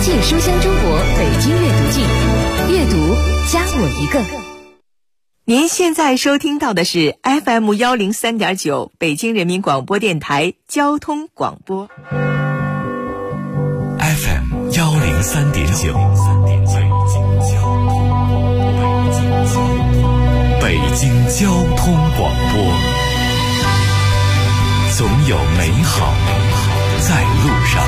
界书香中国北京阅读季，阅读加我一个。 您现在收听到的是 FM 103.9北京人民广播电台交通广播。 FM 103.9，北京交通广播，总有美好在路上。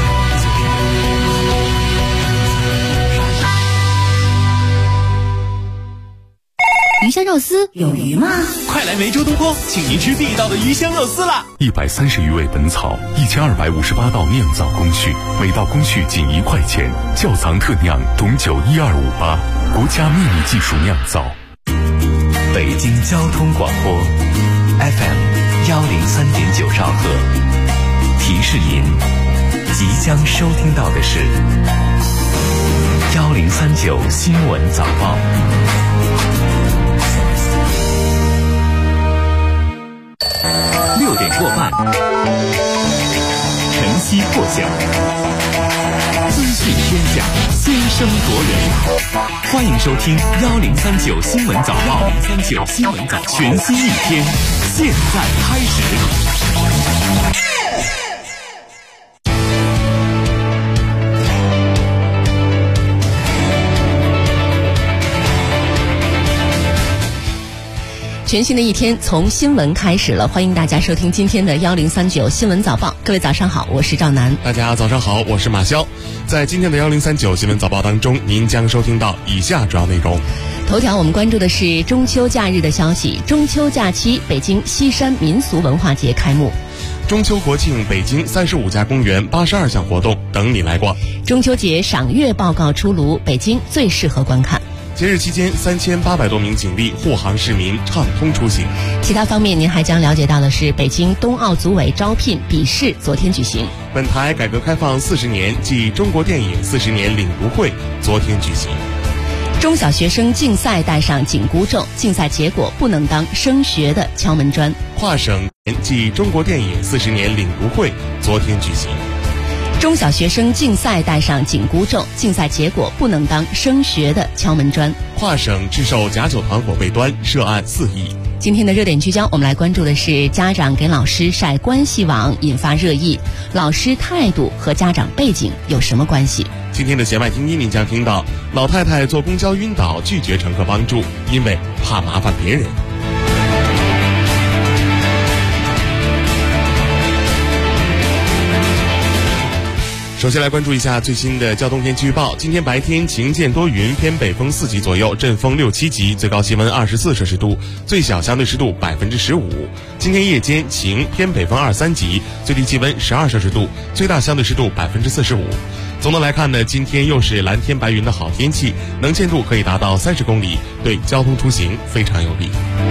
鱼香肉丝有鱼吗？ 快来梅州东坡，请您吃地道的鱼香肉丝啦 ！130余味本草，1258道酿造工序，每道工序仅1块钱。窖藏特酿董酒1258，国家秘密技术酿造。北京交通广播 FM 103.9兆赫，提示您即将收听到的是1039新闻早报。6点过半，晨曦破晓，资讯天下，先声夺人。欢迎收听1039新闻早报，1039新闻早报，全新一天，现在开始。 全新的一天从新闻开始了，欢迎大家收听今天的1039新闻早报。各位早上好，我是赵楠。 大家早上好，我是马潇。在今天的1039新闻早报当中，您将收听到以下主要内容。 头条我们关注的是中秋假日的消息，中秋假期北京西山民俗文化节开幕。 中秋国庆北京35家公园82项活动等你来逛。 中秋节赏月报告出炉，北京最适合观看。 节日期间3800多名警力护航市民畅通出行。 其他方面您还将了解到的是，北京冬奥组委招聘笔试昨天举行。 本台改革开放40年暨中国电影40年领读会昨天举行。 中小学生竞赛带上紧箍咒，竞赛结果不能当升学的敲门砖。 跨省暨中国电影40年领读会昨天举行。 中小学生竞赛带上紧箍咒，竞赛结果不能当升学的敲门砖。 跨省制售假酒团伙被端，涉案4亿。 今天的热点聚焦，我们来关注的是家长给老师晒关系网引发热议，老师态度和家长背景有什么关系？ 今天的弦外听音，您将听到老太太坐公交晕倒，拒绝乘客帮助，因为怕麻烦别人。首先来关注一下最新的交通天气预报。今天白天晴间多云，偏北风4级左右，阵风6、7级，最高气温24摄氏度，最小相对湿度15%。今天夜间晴，偏北风2、3级，最低气温12摄氏度，最大相对湿度45%。总的来看呢，今天又是蓝天白云的好天气，能见度可以达到30公里，对交通出行非常有利。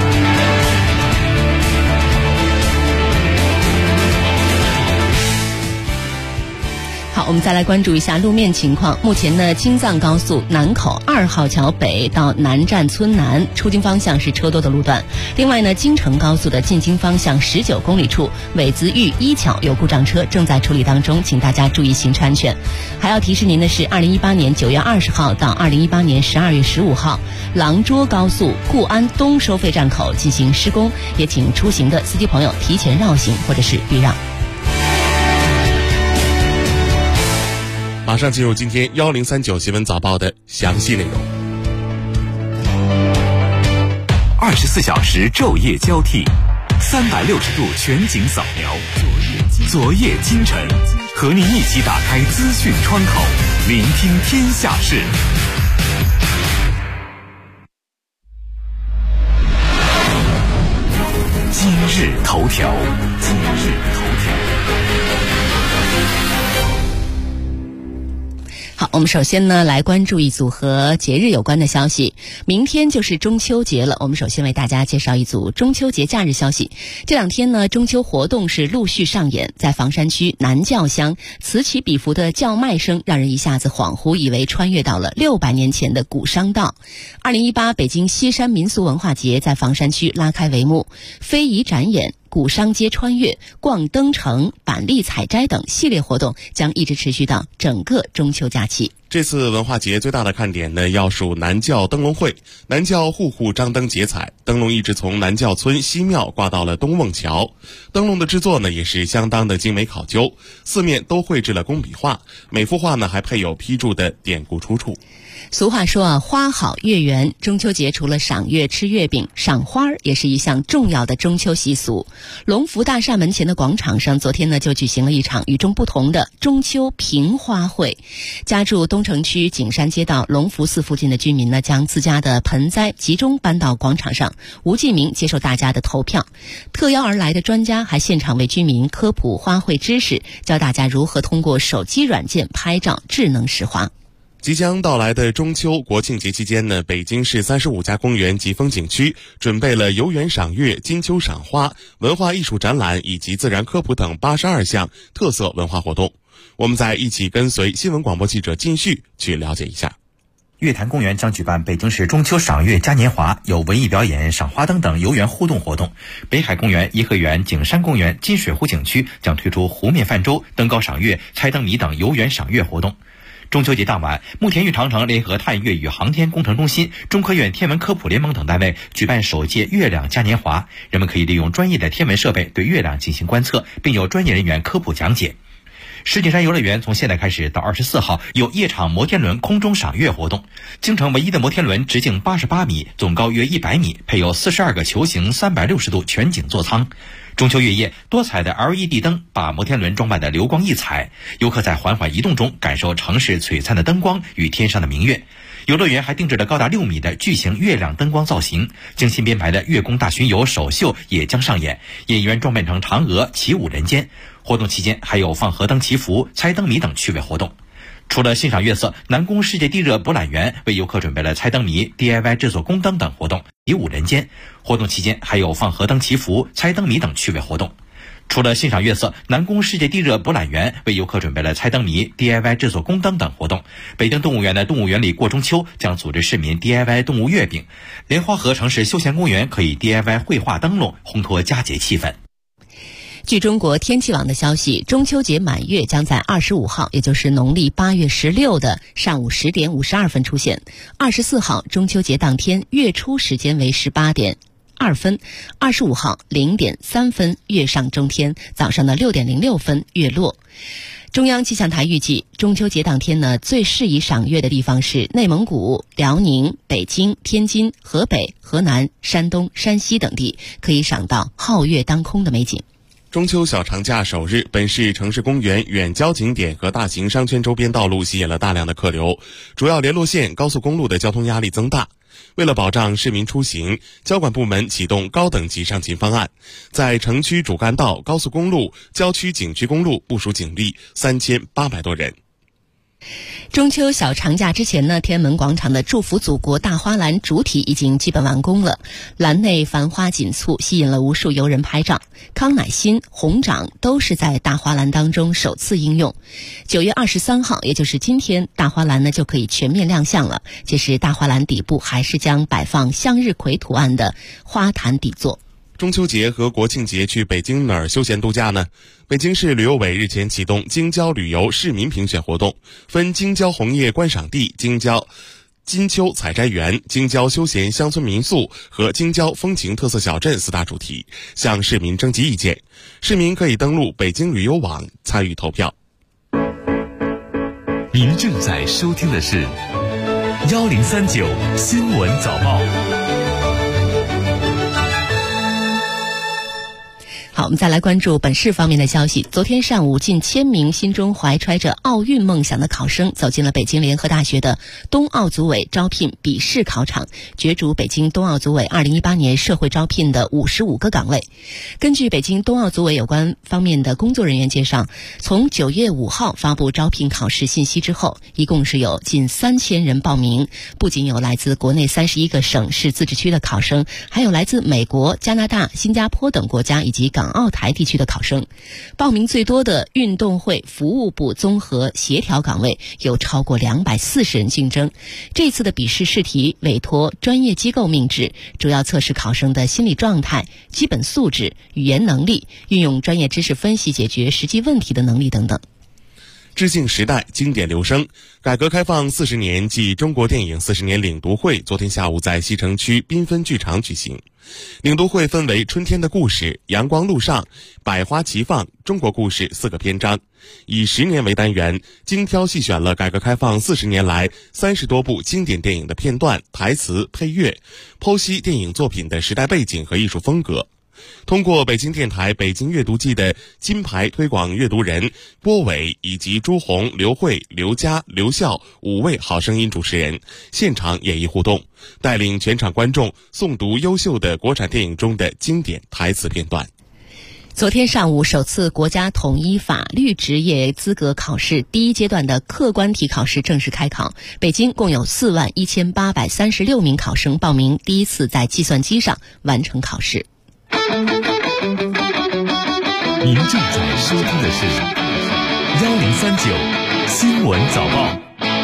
好，我们再来关注一下路面情况。目前呢，京藏高速南口2号桥北到南站村南出京方向是车多的路段。另外呢，京承高速的进京方向19公里处尾子峪1桥有故障车正在处理当中，请大家注意行车安全。还要提示您的是，2018年9月20号到2018年12月15号，廊涿高速固安东收费站口进行施工，也请出行的司机朋友提前绕行或者是避让。 马上进入今天1039新闻早报的详细内容。 24小时昼夜交替，360度全景扫描，昨夜今晨，和您一起打开资讯窗口，聆听天下事。今日头条。 好，我们首先呢来关注一组和节日有关的消息。明天就是中秋节了，我们首先为大家介绍一组中秋节假日消息。这两天呢，中秋活动是陆续上演，在房山区南教乡，此起彼伏的叫卖声让人一下子恍惚以为穿越到了600年前的古商道。2018北京西山民俗文化节在房山区拉开帷幕，非遗展演、古商街穿越、逛灯城、板栗采摘等系列活动将一直持续到整个中秋假期。 这次文化节最大的看点呢，要数南教灯笼会。南教户户张灯结彩，灯笼一直从南教村西庙挂到了东瓮桥。灯笼的制作呢，也是相当的精美考究，四面都绘制了工笔画，每幅画呢还配有批注的典故出处。 俗话说啊，花好月圆。中秋节除了赏月吃月饼，赏花也是一项重要的中秋习俗。龙福大厦门前的广场上，昨天呢就举行了一场与众不同的中秋评花会。家住东城区景山街道龙福寺附近的居民呢，将自家的盆栽集中搬到广场上，无记名接受大家的投票。特邀而来的专家还现场为居民科普花卉知识，教大家如何通过手机软件拍照智能识花。 即将到来的中秋国庆节期间呢，北京市35家公园及风景区准备了游园赏月、金秋赏花、文化艺术展览以及自然科普等82项特色文化活动。我们再一起跟随新闻广播记者靳旭去了解一下。 月坛公园将举办北京市中秋赏月嘉年华，有文艺表演、赏花灯等游园互动活动。北海公园、颐和园、景山公园、金水湖景区将推出湖面泛舟、登高赏月、猜灯谜等游园赏月活动。中秋节当晚，慕田峪长城联合探月与航天工程中心、中科院天文科普联盟等单位举办首届月亮嘉年华，人们可以利用专业的天文设备对月亮进行观测，并有专业人员科普讲解。石景山游乐园从现在开始到24号有夜场摩天轮空中赏月活动。京城唯一的摩天轮直径88米，总高约100米，配有42个球形360度全景座舱。中秋月夜，多彩的 LED 灯把摩天轮装扮得流光溢彩，游客在缓缓移动中感受城市璀璨的灯光与天上的明月。游乐园还定制了高达6米的巨型月亮灯光造型，精心编排的月宫大巡游首秀也将上演，演员装扮成嫦娥起舞人间。活动期间还有放河灯祈福、猜灯谜等趣味活动。除了欣赏月色，南宫世界地热博览园为游客准备了猜灯谜、DIY 制作宫灯等活动，起舞人间。活动期间还有放河灯祈福、猜灯谜等趣味活动。除了欣赏月色，南宫世界地热博览园为游客准备了猜灯谜、DIY 制作宫灯等活动。北京动物园的动物园里过中秋将组织市民 DIY 动物月饼。莲花河城市休闲公园可以 DIY 绘画灯笼，烘托佳节气氛。 据中国天气网的消息，中秋节满月将在25号，也就是农历8月16的上午10点52分出现。24号中秋节当天，月出时间为18点2分，25号0点3分月上中天，早上的6点06分月落。中央气象台预计，中秋节当天呢，最适宜赏月的地方是内蒙古、辽宁、北京、天津、河北、河南、山东、山西等地，可以赏到皓月当空的美景。 中秋小长假首日，本市城市公园、远郊景点和大型商圈周边道路吸引了大量的客流，主要联络线、高速公路的交通压力增大。为了保障市民出行，交管部门启动高等级上勤方案，在城区主干道、高速公路、郊区景区公路部署警力3800多人。 中秋小长假之前呢，天安门广场的祝福祖国大花篮主体已经基本完工了，篮内繁花锦簇，吸引了无数游人拍照。康乃馨、红掌都是在大花篮当中首次应用。9月23号，也就是今天，大花篮呢就可以全面亮相了。届时大花篮底部还是将摆放向日葵图案的花坛底座。 中秋节和国庆节去北京哪儿休闲度假呢？北京市旅游委日前启动京郊旅游市民评选活动，分京郊红叶观赏地、京郊金秋采摘园、京郊休闲乡村民宿和京郊风情特色小镇4大主题，向市民征集意见。市民可以登录北京旅游网参与投票。 您正在收听的是1039新闻早报。 好，我们再来关注本市方面的消息。昨天上午，近1000名心中怀揣着奥运梦想的考生走进了北京联合大学的冬奥组委招聘笔试考场，角逐北京冬奥组委2018年社会招聘的55个岗位。根据北京冬奥组委有关方面的工作人员介绍，从9月5号发布招聘考试信息之后，一共是有近3000人报名，不仅有来自国内31个省市自治区的考生，还有来自美国、加拿大、新加坡等国家以及港澳台地区的考生。报名最多的运动会服务部综合协调岗位有超过240人竞争。这次的笔试试题委托专业机构命制，主要测试考生的心理状态、基本素质、语言能力、运用专业知识分析解决实际问题的能力等等。 致敬时代，经典留声。改革开放40年暨中国电影40年领读会昨天下午在西城区缤纷剧场举行。领读会分为春天的故事、阳光路上、百花齐放、中国故事4个篇章，以10年为单元，精挑细选了改革开放40年来30多部经典电影的片段、台词、配乐，剖析电影作品的时代背景和艺术风格。通过北京电台北京阅读季的金牌推广阅读人郭伟以及朱红、刘慧、刘佳、刘笑5位好声音主持人现场演绎互动，带领全场观众诵读优秀的国产电影中的经典台词片段。 昨天上午，首次国家统一法律职业资格考试第1阶段的客观题考试正式开考。北京共有41836名考生报名，第一次在计算机上完成考试。 您正在收听的是1039新闻早报。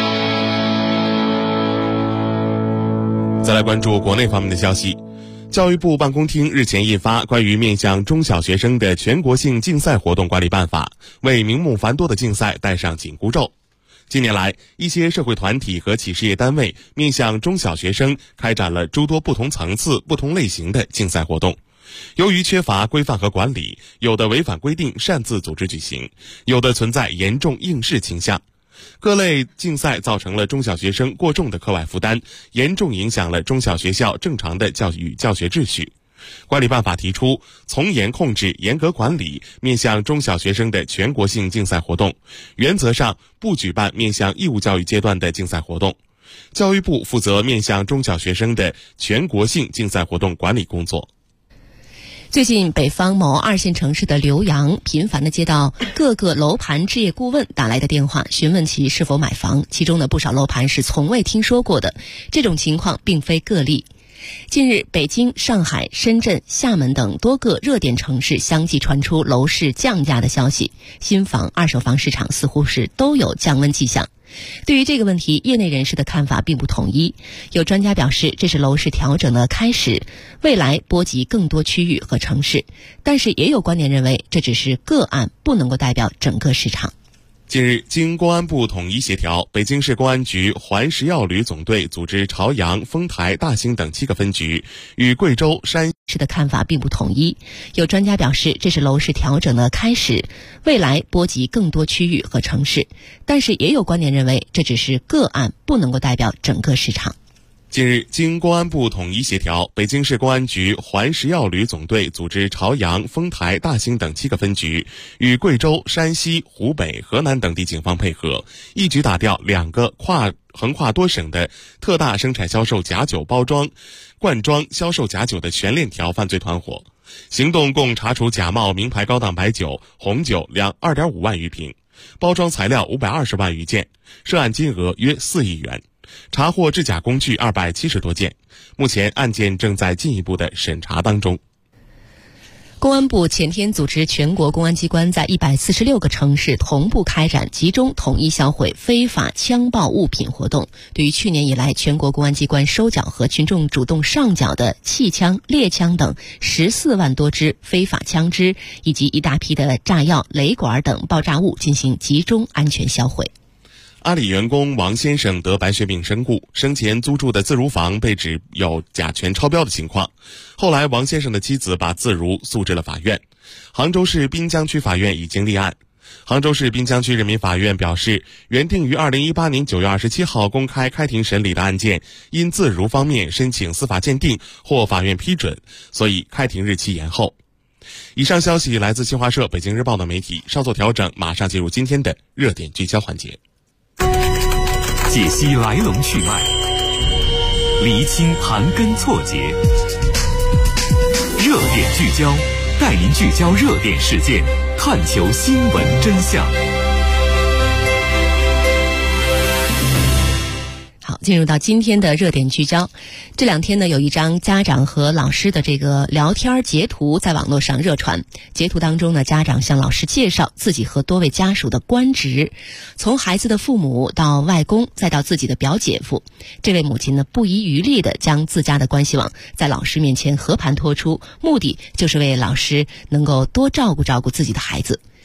再来关注国内方面的消息。教育部办公厅日前印发关于面向中小学生的全国性竞赛活动管理办法，为名目繁多的竞赛戴上紧箍咒。近年来，一些社会团体和企事业单位面向中小学生开展了诸多不同层次、不同类型的竞赛活动。由于缺乏规范和管理，有的违反规定擅自组织举行，有的存在严重应试倾向。各类竞赛造成了中小学生过重的课外负担，严重影响了中小学校正常的教育教学秩序。管理办法提出，从严控制、严格管理面向中小学生的全国性竞赛活动，原则上不举办面向义务教育阶段的竞赛活动。教育部负责面向中小学生的全国性竞赛活动管理工作。 最近，北方某2线城市的刘洋频繁地接到各个楼盘置业顾问打来的电话，询问其是否买房，其中的不少楼盘是从未听说过的。这种情况并非个例。近日，北京、上海、深圳、厦门等多个热点城市相继传出楼市降价的消息，新房、二手房市场似乎是都有降温迹象。对于这个问题，业内人士的看法并不统一。有专家表示，这是楼市调整的开始，未来波及更多区域和城市。但是也有观点认为，这只是个案，不能够代表整个市场。 近日，经公安部统一协调，北京市公安局环食药旅总队组织朝阳、丰台、大兴等7个分局与贵州、山市的看法并不统一。有专家表示，这是楼市调整的开始，未来波及更多区域和城市。但是也有观点认为，这只是个案，不能够代表整个市场。 近日，经公安部统一协调，北京市公安局环食药旅总队组织朝阳、丰台、大兴等7个分局与贵州、山西、湖北、河南等地警方配合，一举打掉2个横跨多省的特大生产销售假酒包装、灌装销售假酒的全链条犯罪团伙。行动共查处假冒名牌高档白酒、红酒2.5万余瓶，包装材料520万余件，涉案金额约4亿元。查获制假工具270多件，目前案件正在进一步的审查当中。 公安部前天组织全国公安机关在146个城市同步开展集中统一销毁非法枪爆物品活动。对于去年以来全国公安机关收缴和群众主动上缴的气枪、猎枪等14万多支非法枪支，以及一大批的炸药、雷管等爆炸物进行集中安全销毁。 阿里员工王先生得白血病身故，生前租住的自如房被指有甲醛超标的情况。后来王先生的妻子把自如诉至了法院。杭州市滨江区法院已经立案。杭州市滨江区人民法院表示，原定于2018年9月27号公开开庭审理的案件，因自如方面申请司法鉴定获法院批准，所以开庭日期延后。以上消息来自新华社、北京日报的媒体，稍作调整，马上进入今天的热点聚焦环节。 解析来龙去脉，厘清盘根错节，热点聚焦，带您聚焦热点事件，探求新闻真相。 好，进入到今天的热点聚焦。这2天呢，有一张家长和老师的这个聊天截图在网络上热传。截图当中呢，家长向老师介绍自己和多位家属的官职，从孩子的父母到外公，再到自己的表姐夫。这位母亲呢，不遗余力地将自家的关系网在老师面前和盘托出，目的就是为老师能够多照顾照顾自己的孩子。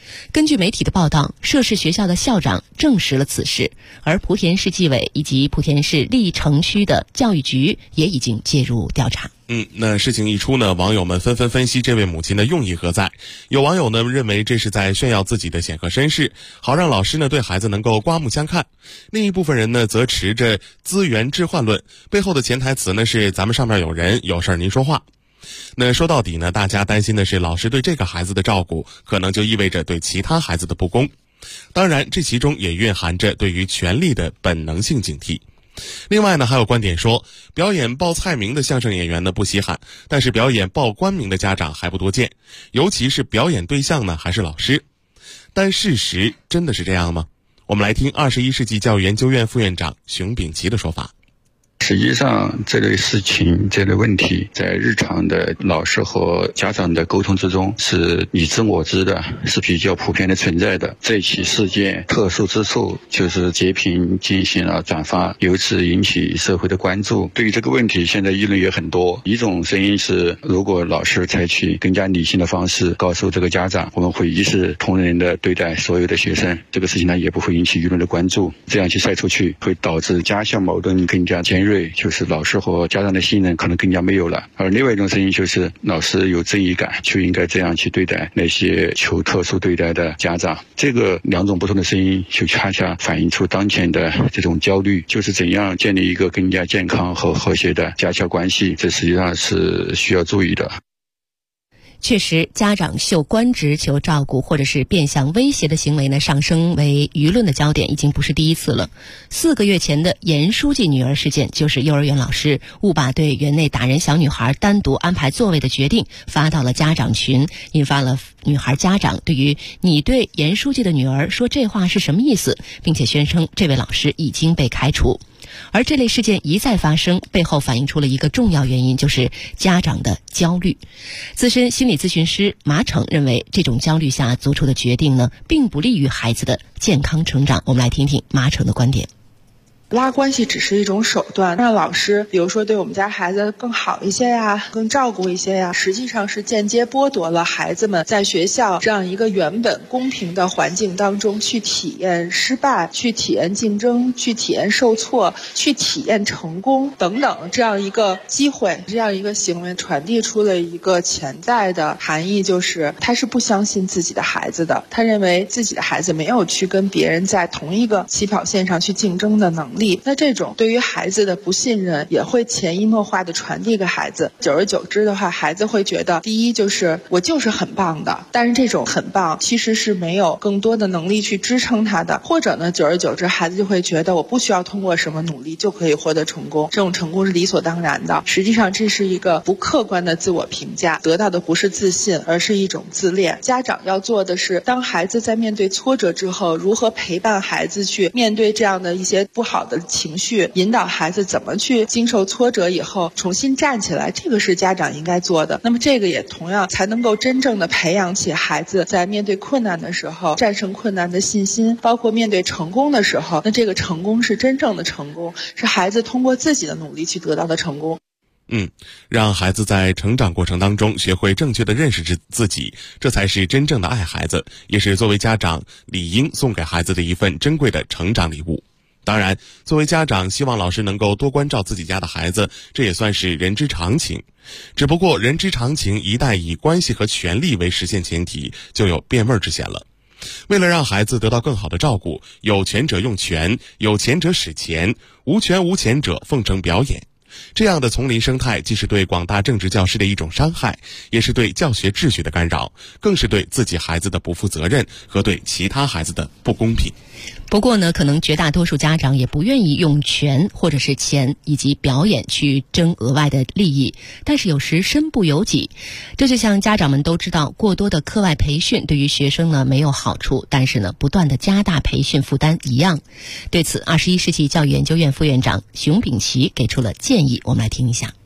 根据媒体的报道，涉事学校的校长证实了此事，而莆田市纪委以及莆田市历城区的教育局也已经介入调查。 那事情一出呢，网友们纷纷分析这位母亲的用意何在。有网友呢认为这是在炫耀自己的显赫身世，好让老师呢对孩子能够刮目相看。另一部分人呢则持着资源置换论，背后的潜台词呢是咱们上面有人，有事儿您说话。那说到底呢，大家担心的是老师对这个孩子的照顾，可能就意味着对其他孩子的不公。当然，这其中也蕴含着对于权力的本能性警惕。另外呢，还有观点说，表演报菜名的相声演员呢不稀罕，但是表演报官名的家长还不多见，尤其是表演对象呢还是老师。但事实真的是这样吗？我们来听21世纪教育研究院副院长熊丙奇的说法。 实际上这类事情这类问题在日常的老师和家长的沟通之中是你知我知的，是比较普遍的存在的。这起事件特殊之处就是截屏进行了转发，由此引起社会的关注。对于这个问题现在议论也很多，一种声音是如果老师采取更加理性的方式告诉这个家长，我们会一视同仁的对待所有的学生，这个事情呢也不会引起舆论的关注，这样去晒出去会导致家校矛盾更加尖锐，就是老师和家长的信任可能更加没有了。而另外一种声音就是老师有正义感，就应该这样去对待那些求特殊对待的家长。这个两种不同的声音就恰恰反映出当前的这种焦虑，就是怎样建立一个更加健康和和谐的家校关系，这实际上是需要注意的。 确实，家长秀官职求照顾或者是变相威胁的行为呢，上升为舆论的焦点已经不是第一次了。4个月前的严书记女儿事件，就是幼儿园老师误把对园内打人小女孩单独安排座位的决定发到了家长群，引发了女孩家长对于你对严书记的女儿说这话是什么意思，并且宣称这位老师已经被开除。而这类事件一再发生，背后反映出了一个重要原因，就是家长的焦虑。资深心理咨询师马骋认为，这种焦虑下做出的决定呢，并不利于孩子的健康成长。我们来听听马骋的观点。 拉关系只是一种手段，让老师比如说对我们家孩子更好一些呀，更照顾一些呀，实际上是间接剥夺了孩子们在学校这样一个原本公平的环境当中去体验失败，去体验竞争，去体验受挫，去体验成功等等这样一个机会，这样一个行为传递出了一个潜在的含义，就是他是不相信自己的孩子的，他认为自己的孩子没有去跟别人在同一个起跑线上去竞争的能力。那这种对于孩子的不信任也会潜移默化的传递给孩子，久而久之的话，孩子会觉得第一就是我就是很棒的，但是这种很棒其实是没有更多的能力去支撑他的，或者呢久而久之孩子就会觉得我不需要通过什么努力就可以获得成功，这种成功是理所当然的。实际上这是一个不客观的自我评价，得到的不是自信，而是一种自恋。家长要做的是，当孩子在面对挫折之后，如何陪伴孩子去面对这样的一些不好的情绪，引导孩子怎么去经受挫折以后重新站起来，这个是家长应该做的。那么这个也同样才能够真正的培养起孩子在面对困难的时候战胜困难的信心，包括面对成功的时候，那这个成功是真正的成功，是孩子通过自己的努力去得到的成功。 让孩子在成长过程当中学会正确的认识自己，这才是真正的爱孩子，也是作为家长理应送给孩子的一份珍贵的成长礼物。当然，作为家长希望老师能够多关照自己家的孩子，这也算是人之常情。只不过人之常情一旦以关系和权力为实现前提，就有变味之嫌了。为了让孩子得到更好的照顾，有权者用权，有钱者使钱，无权无钱者奉承表演。这样的丛林生态既是对广大正直教师的一种伤害，也是对教学秩序的干扰，更是对自己孩子的不负责任和对其他孩子的不公平。 不过呢，可能绝大多数家长也不愿意用权或者是钱以及表演去争额外的利益，但是有时身不由己。这就像家长们都知道，过多的课外培训对于学生呢没有好处，但是呢不断的加大培训负担一样。对此，21世纪教育研究院副院长熊丙奇给出了建议，我们来听一下。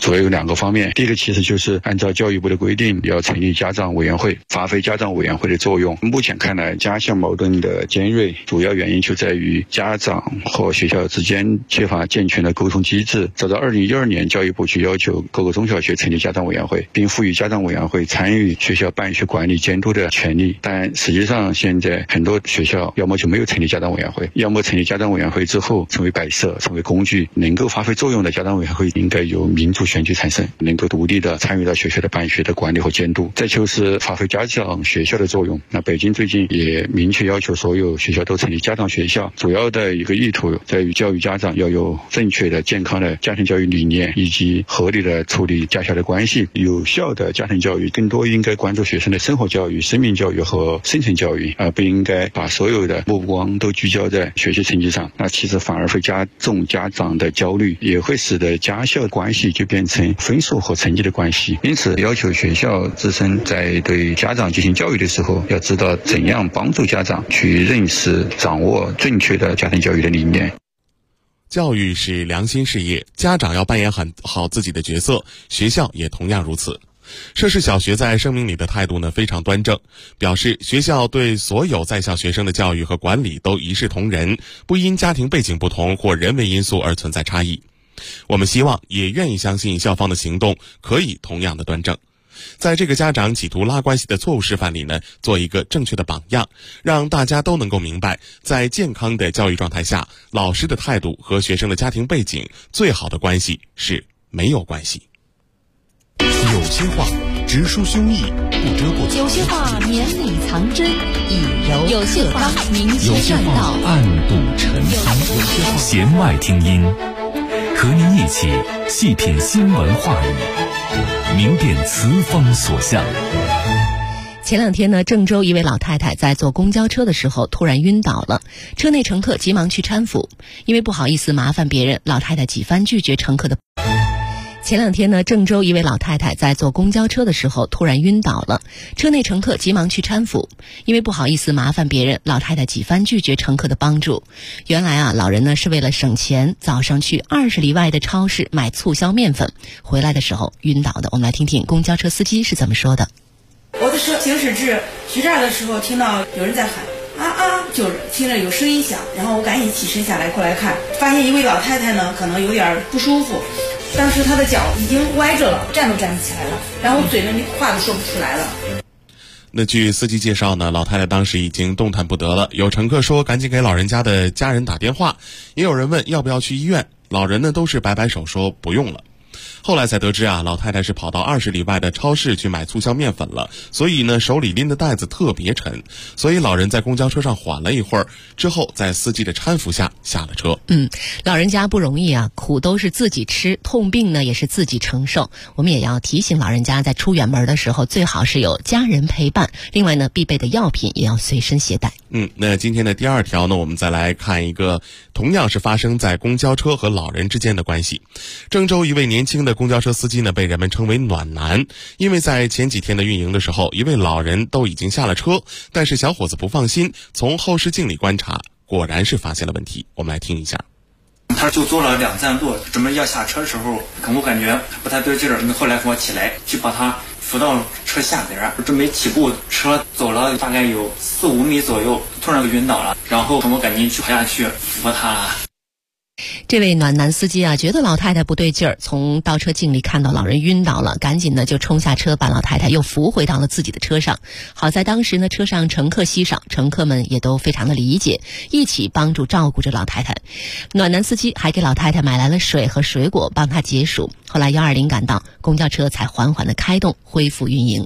主要有2个方面。第一个其实就是按照教育部的规定，要成立家长委员会，发挥家长委员会的作用。目前看来，家校矛盾的尖锐，主要原因就在于家长和学校之间缺乏健全的沟通机制。早在2012年，教育部就要求各个中小学成立家长委员会，并赋予家长委员会参与学校办学管理监督的权利。但实际上，现在很多学校要么就没有成立家长委员会，要么成立家长委员会之后成为摆设，成为工具。能够发挥作用的家长委员会应该由民主选举产生，能够独立的参与到学校的办学的管理和监督。再就是发挥家长学校的作用。那北京最近也明确要求所有学校都成立家长学校，主要的一个意图在于教育家长要有正确的健康的家庭教育理念，以及合理的处理家校的关系。有效的家庭教育更多应该关注学生的生活教育、生命教育和生存教育，而不应该把所有的目光都聚焦在学习成绩上。那其实反而会加重家长的焦虑，也会使得家校关系就变成分数和成绩的关系。因此要求学校自身在对家长进行教育的时候，要知道怎样帮助家长去认识掌握正确的家庭教育的理念。 教育是良心事业，家长要扮演好自己的角色，学校也同样如此。涉事小学在声明里的态度呢非常端正，表示学校对所有在校学生的教育和管理都一视同仁，不因家庭背景不同或人为因素而存在差异。我们希望也愿意相信校方的行动可以同样的端正，在这个家长企图拉关系的错误示范里呢，做一个正确的榜样，让大家都能够明白，在健康的教育状态下，老师的态度和学生的家庭背景最好的关系是没有关系。 有些话直抒胸臆，不遮过； 有些话绵里藏针，以柔有些话明确劝道， 暗度陈仓。 弦外听音，和您一起细品新闻话语，明辨词风所向。 前2天呢，郑州一位老太太在坐公交车的时候突然晕倒了，车内乘客急忙去搀扶，因为不好意思麻烦别人，老太太几番拒绝乘客的。前2天呢，郑州一位老太太在坐公交车的时候突然晕倒了，车内乘客急忙去搀扶，因为不好意思麻烦别人，老太太几番拒绝乘客的帮助。原来啊，老人呢是为了省钱，早上去20里外的超市买促销面粉，回来的时候晕倒的。我们来听听公交车司机是怎么说的。 我的车行驶至徐站的时候，听到有人在喊啊啊，就是听着有声音响，然后我赶紧起身下来过来看，发现一位老太太呢可能有点不舒服，当时她的脚已经歪着了，站都站不起来了，然后嘴里话都说不出来了。 那据司机介绍呢，老太太当时已经动弹不得了，有乘客说赶紧给老人家的家人打电话，也有人问要不要去医院，老人呢都是摆摆手说不用了。后来才得知啊，老太太是跑到20里外的超市去买促销面粉了，所以呢手里拎的袋子特别沉，所以老人在公交车上缓了一会儿，之后在司机的搀扶下下了车。 老人家不容易啊，苦都是自己吃，痛病呢也是自己承受。我们也要提醒老人家在出远门的时候最好是有家人陪伴，另外呢必备的药品也要随身携带。 那今天的第2条呢，我们再来看一个同样是发生在公交车和老人之间的关系。郑州一位年轻的公交车司机呢被人们称为暖男，因为在前几天的运营的时候，一位老人都已经下了车，但是小伙子不放心，从后视镜里观察，果然是发现了问题。我们来听一下。 他就坐了2站路，准备要下车的时候，我感觉不太对劲儿，后来跟我起来去把他扶到车下边，准备起步，车走了大概有4-5米左右，突然晕倒了，然后我赶紧去跑下去扶他。 这位暖男司机啊，觉得老太太不对劲儿，从倒车镜里看到老人晕倒了，赶紧呢就冲下车，把老太太又扶回到了自己的车上。好在当时呢车上乘客稀少，乘客们也都非常的理解，一起帮助照顾着老太太。暖男司机还给老太太买来了水和水果，帮她解暑。后来120赶到，公交车才缓缓的开动，恢复运营。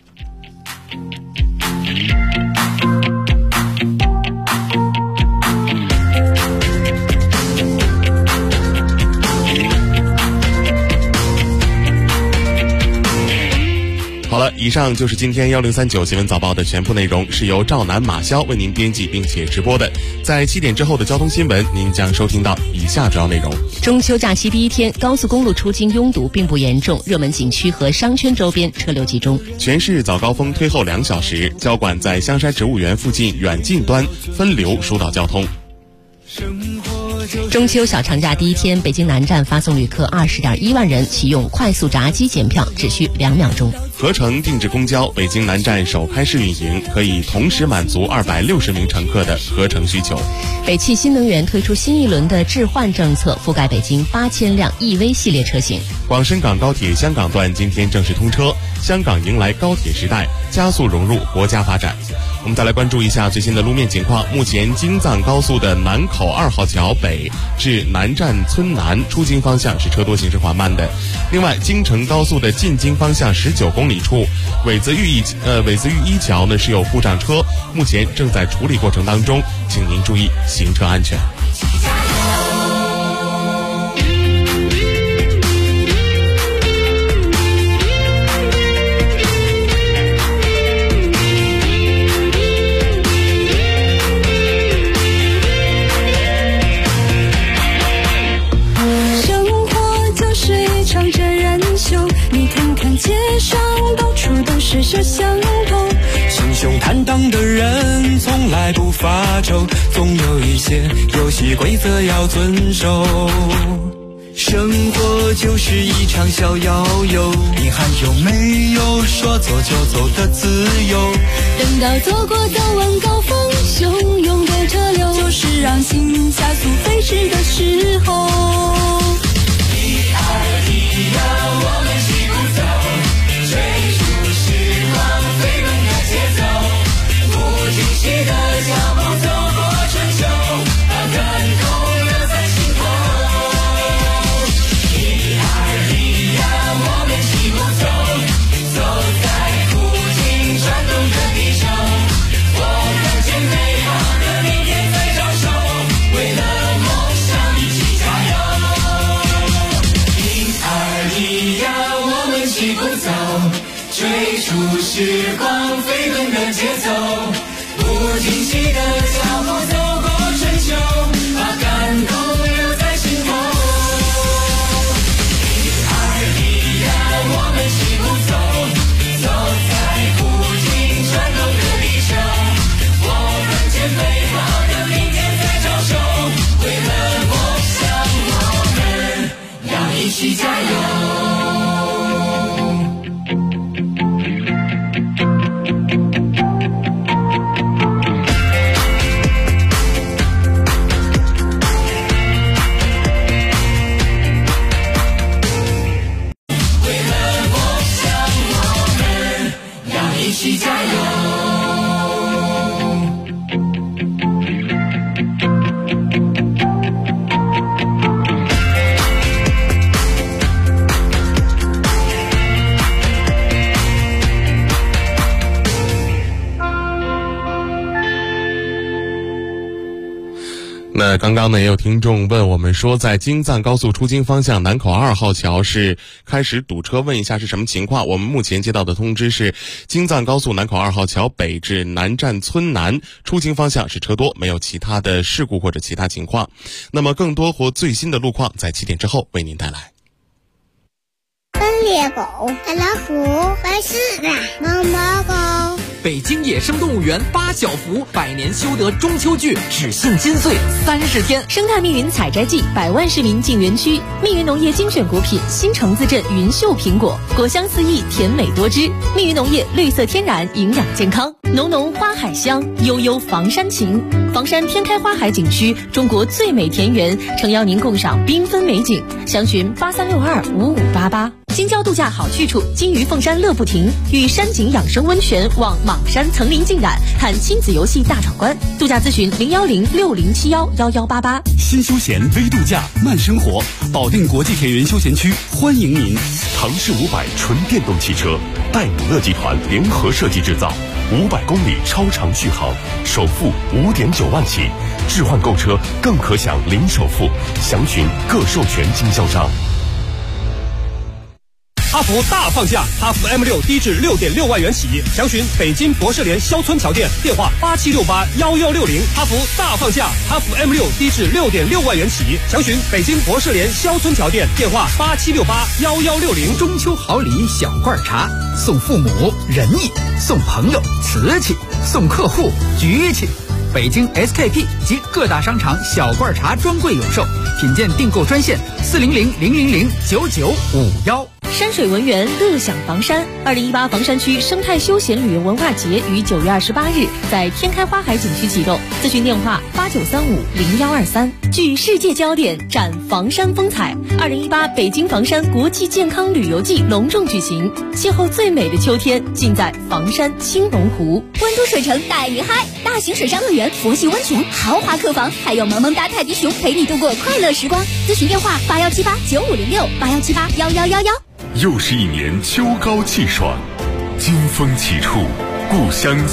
好了，以上就是今天1039新闻早报的全部内容，是由赵楠、马潇为您编辑并且直播的。在7点之后的交通新闻，您将收听到以下主要内容。 中秋假期第1天，高速公路出京拥堵并不严重，热门景区和商圈周边车流集中。 全市早高峰推后2小时，交管在香山植物园附近远近端分流疏导交通。 生活中秋小长假第一天，北京南站发送旅客20.1万人启用快速闸机检票，只需2秒钟。 合成定制公交北京南站首开试运营，可以同时满足260名乘客的合成需求。 北汽新能源推出新一轮的置换政策，覆盖北京8000辆 EV 系列车型。 广深港高铁香港段今天正式通车，香港迎来高铁时代，加速融入国家发展。我们再来关注一下最新的路面情况。目前京藏高速的南口2号桥北至南站村南出京方向是车多行驶缓慢的。另外，京承高速的进京方向19公里处苇子峪一桥呢是有故障车，目前正在处理过程当中，请您注意行车安全。 街上到处都是摄像头，心胸坦荡的人从来不发愁，总有一些游戏规则要遵守。生活就是一场小摇游，你还有没有说走就走的自由？等到走过早晚高峰，汹涌的车流，就是让心加速飞驰的时候。1、2、1呀，我们齐鼓走，追逐时光飞奔的节奏，不停息的脚步走过春秋，把感动留在心头。1、2、1呀，我们齐鼓走，走在不停转动的地球，我看见美好的明天在招手，为了梦想一起加油。1、2、1呀，我们齐鼓走，追逐时光飞奔的节奏，不停息的脚步走过春秋，把感动留在心头。1、2、1呀，我们齐鼓走，走在不停转动的地球，我看见美好的明天在招手，为了梦想我们要一起加油。一起加油！ 那刚刚呢，也有听众问我们说，在京藏高速出京方向南口2号桥是开始堵车，问一下是什么情况？我们目前接到的通知是，京藏高速南口2号桥北至南站村南出京方向是车多，没有其他的事故或者其他情况。那么更多或最新的路况在7点之后为您带来。 猎狗、大老虎、白狮子、毛毛狗。 北京野生动物园8小福百年修得中秋季只庆金岁30天， 生态密云采摘季，100万市民进园区。密云农业精选果品新城自镇云秀苹果，果香四溢，甜美多汁。密云农业绿色天然，营养健康，浓浓花海香，悠悠房山情。房山天开花海景区，中国最美田园，诚邀您共赏缤纷美景。详询83625588。京郊度假好去处，金鱼凤山乐不停，与山景养生温泉望莽山层林尽染，看亲子游戏大闯关。度假咨询01060711188。 新休闲微度假慢生活，保定国际田园休闲区欢迎您。 唐氏500纯电动汽车，戴姆勒集团联合设计制造，500公里超长续航，首付5.9万起，置换购车更可享零首付，详询各授权经销商。 哈弗大放价，哈弗 M6 低至6.6万元起，详询北京博士联肖村桥店，电话87681160。哈弗大放价，哈弗 M6 低至6.6万元起，详询北京博士联肖村桥店，电话87681160。 中秋好礼小罐茶，送父母仁义，送朋友瓷器，送客户局气。 北京 SKP 及各大商场小罐茶专柜有售，品鉴订购专线400-000-9951。 山水文园乐享房山2018房山区生态休闲旅游文化节于9月28日在天开花海景区启动，咨询电话89350123。聚世界焦点，展房山风采。2018北京房山国际健康旅游季隆重举行，邂逅最美的秋天，尽在房山青龙湖。 温都水城带你嗨，大型水上乐园、佛系温泉、豪华客房，还有萌萌哒泰迪熊陪你度过快乐时光。咨询电话81789506，81781111。 又是一年秋高气爽，金风起处，故乡